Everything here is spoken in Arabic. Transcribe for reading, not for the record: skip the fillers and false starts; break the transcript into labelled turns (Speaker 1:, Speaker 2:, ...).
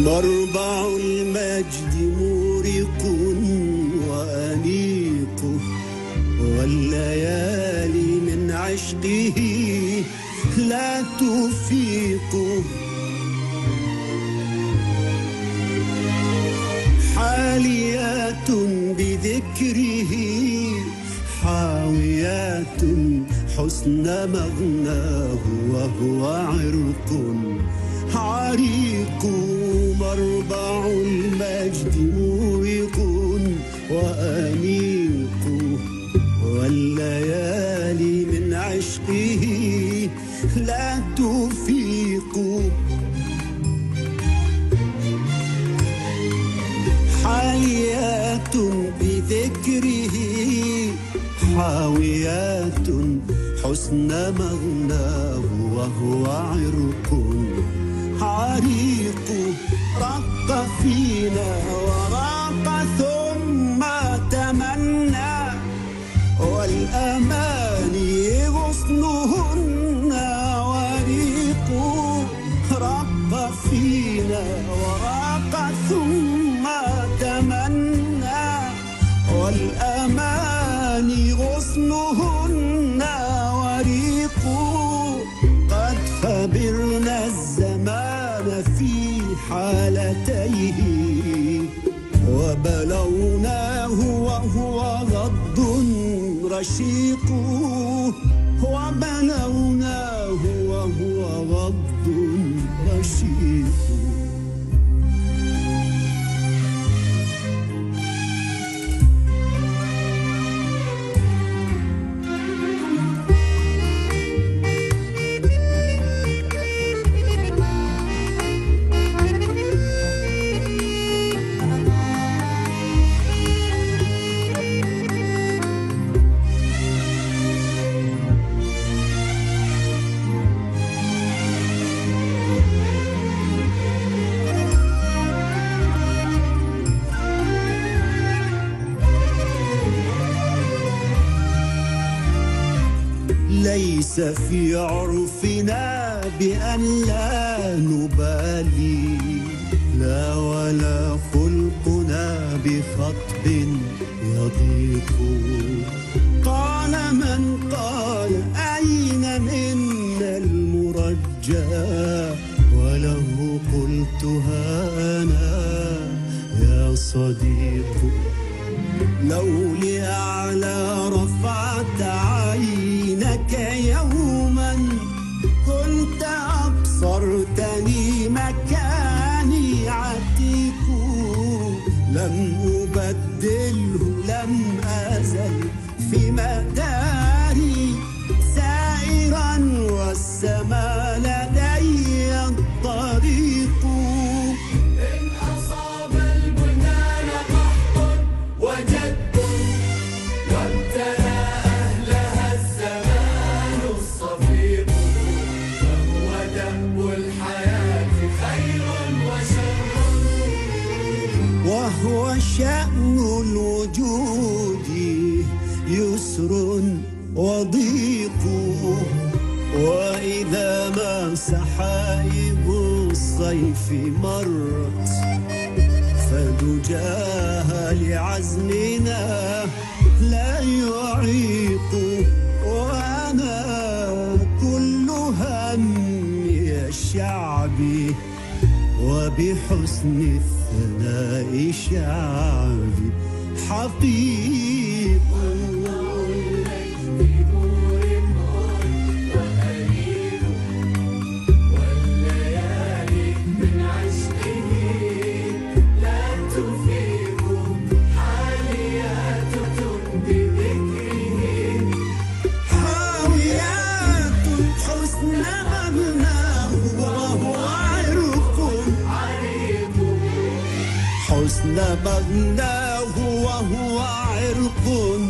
Speaker 1: مربع المجد مورق وأنيق، والليالي من عشقه لا تفيق. حاليات بذكره حاويات حسن مغناه، وهو عرق عريق. مربع المجد مورق وأنيق، والليالي من عشقه لا تفيق. حاليات بذكره حاويات حسن مغناه، وهو عرق عريق. رق فينا وراق ثم تمنى، والأماني غصنهن وريق. رق فينا وراق ثم تمنى، والأماني غصنهن وريق. قد خبرنا الزمان في حالتيه، وبلوناه وهو غض رشيق. وبلوناه وهو غض رشيق. ليس في عرفنا بأن لا نبالي، لا ولا خلقنا بخطب يضيق. قال من قال أين منا المرجى، وله قلتها أنا يا صديق. لو لأعلى رفعت عينك يوما، كنت أبصرتني مكاني عتيق. لم أبدله لم أزل في مداري سائرا، والسماء لدي الطريق.
Speaker 2: إن أصاب البنيان قحط وجد، وابتلى أهلها الزمان الصفيق. فهو دأب الحياة خير وشر،
Speaker 1: وهو شأن الوجود يسر وضيق. وإذا ما سحائب الصيف مرت، فدجاها لعزمنا لا يعيق. وأنا كل همي الشعبي، وبحسن الثناء شعبي حقيق. حسن مغناه وهو عرق